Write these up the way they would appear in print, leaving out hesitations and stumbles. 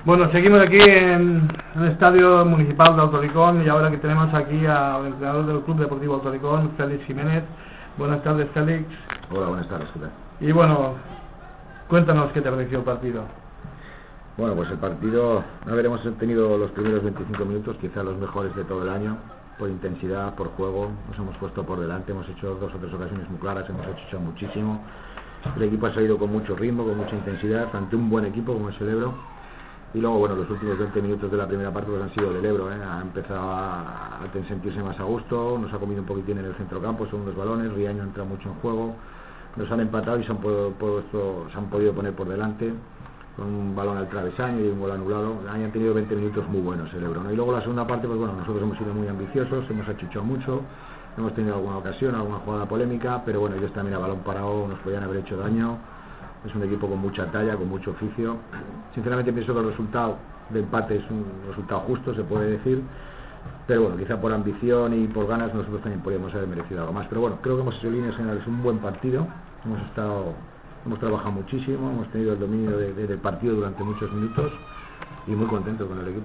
Bueno, seguimos aquí en el Estadio Municipal de Autoricón y ahora que tenemos aquí al entrenador del Club Deportivo Autoricón, Félix Jiménez. Buenas tardes, Félix. Hola, buenas tardes, ¿qué tal? Y bueno, cuéntanos qué te pareció el partido. Bueno, pues el partido, a ver, hemos tenido los primeros 25 minutos, quizá los mejores de todo el año, por intensidad, por juego, nos hemos puesto por delante, hemos hecho 2 o 3 ocasiones muy claras, hemos hecho muchísimo. El equipo ha salido con mucho ritmo, con mucha intensidad, ante un buen equipo como es el Ebro. Y luego, bueno, los últimos 20 minutos de la primera parte pues han sido del Ebro, ha empezado a sentirse más a gusto, nos ha comido un poquitín en el centrocampo, son unos balones, Riaño entra mucho en juego, nos han empatado y se han podido poner por delante, con un balón al travesaño y un gol anulado. Han tenido 20 minutos muy buenos el Ebro, ¿no? Y luego la segunda parte, pues bueno, nosotros hemos sido muy ambiciosos, hemos achuchado mucho, hemos tenido alguna ocasión, alguna jugada polémica, pero bueno, ellos también a balón parado nos podían haber hecho daño. Es un equipo con mucha talla, con mucho oficio. Sinceramente pienso que el resultado de empate es un resultado justo, se puede decir, pero bueno, quizá por ambición y por ganas nosotros también podríamos haber merecido algo más. Pero bueno, creo que hemos hecho en líneas generales un buen partido, hemos trabajado muchísimo, hemos tenido el dominio del partido durante muchos minutos y muy contentos con el equipo.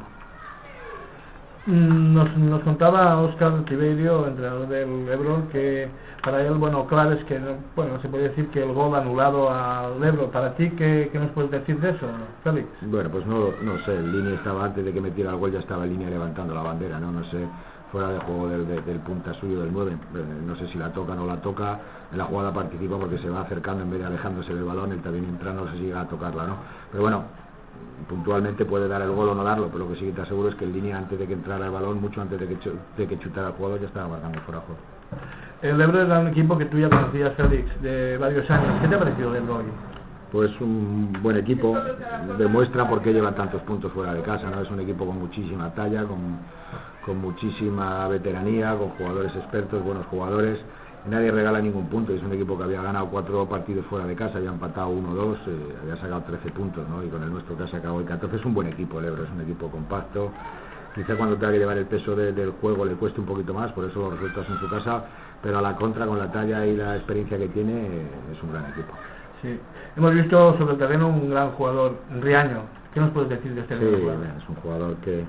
Nos contaba Óscar Tiberio, entrenador del Ebro, que para él, bueno, claro, es que, bueno, se puede decir que el gol anulado al Ebro. Para ti, ¿qué nos puedes decir de eso, Félix? Bueno, pues no sé, el línea estaba antes de que metiera el gol, ya estaba en línea levantando la bandera, no sé, fuera de juego del punta suyo del 9, no sé si la toca o no la toca, en la jugada participa porque se va acercando en vez de alejándose del balón, él también entrando, no sé si llega a tocarla, ¿no? Pero bueno, puntualmente puede dar el gol o no darlo, pero lo que sí que te aseguro es que en línea, antes de que entrara el balón, mucho antes de que chutara el jugador, ya estaba marcando fuera de juego. El Ebro era un equipo que tú ya conocías, Félix, de varios años. ¿Qué te ha parecido el Ebro hoy? Pues un buen equipo, demuestra por qué lleva tantos puntos fuera de casa, ¿no? Es un equipo con muchísima talla, con muchísima veteranía, con jugadores expertos, buenos jugadores. Nadie regala ningún punto, es un equipo que había ganado 4 partidos fuera de casa, había empatado 1-2, había sacado 13 puntos, ¿no? Y con el nuestro que ha sacado hoy 14, es un buen equipo el Ebro, es un equipo compacto. Quizá cuando tenga que llevar el peso del juego le cueste un poquito más, por eso los resultados en su casa, pero a la contra, con la talla y la experiencia que tiene, es un gran equipo. Sí, hemos visto sobre el terreno un gran jugador, Riaño. ¿Qué nos puedes decir de este jugador? Es un jugador que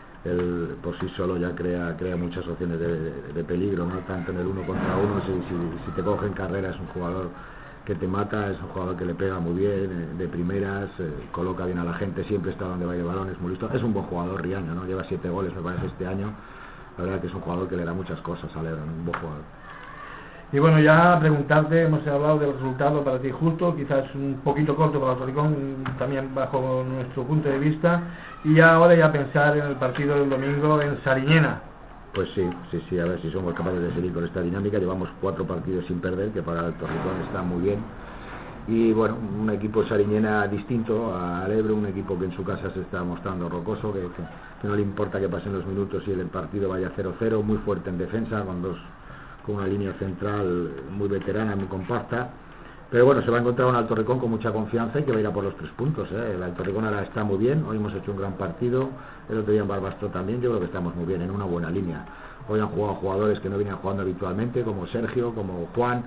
él por sí solo ya crea muchas opciones de peligro, no tanto en el 1 contra 1, si te coge en carrera es un jugador que te mata, es un jugador que le pega muy bien, de primeras, coloca bien a la gente, siempre está donde va el balón, es muy listo, es un buen jugador Riaño, ¿no? Lleva 7 goles me parece este año, la verdad que es un jugador que le da muchas cosas al Ebro, un buen jugador. Y bueno, ya preguntarte, hemos hablado del resultado para ti justo, quizás un poquito corto para el Autoricón, también bajo nuestro punto de vista, y ahora ya pensar en el partido del domingo en Sariñena. Pues sí, a ver si somos capaces de seguir con esta dinámica. Llevamos 4 partidos sin perder, que para el Autoricón está muy bien. Y bueno, un equipo Sariñena distinto al Ebro, un equipo que en su casa se está mostrando rocoso, que no le importa que pasen los minutos y el partido vaya 0-0, muy fuerte en defensa, con una línea central muy veterana, muy compacta. Pero bueno, se va a encontrar un Autoricón con mucha confianza y que va a ir a por los 3 puntos, ¿eh? El Autoricón ahora está muy bien, hoy hemos hecho un gran partido, el otro día en Barbastro también, yo creo que estamos muy bien, en una buena línea. Hoy han jugado jugadores que no venían jugando habitualmente, como Sergio, como Juan,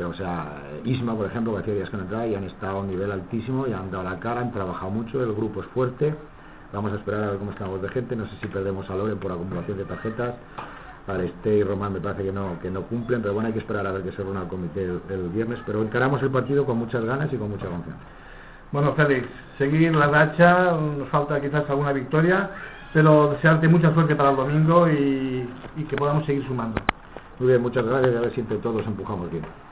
Isma, por ejemplo, que hacía días que no entraba y han estado a un nivel altísimo y han dado la cara, han trabajado mucho, el grupo es fuerte. Vamos a esperar a ver cómo estamos de gente, no sé si perdemos a Loren por acumulación de tarjetas. Este y Román me parece que no cumplen, pero bueno, hay que esperar a ver qué se reúne el comité el viernes, pero encaramos el partido con muchas ganas y con mucha confianza. Bueno, Félix, seguir la racha, nos falta quizás alguna victoria, pero desearte mucha suerte para el domingo y que podamos seguir sumando. Muy bien, muchas gracias, a ver si entre todos empujamos bien.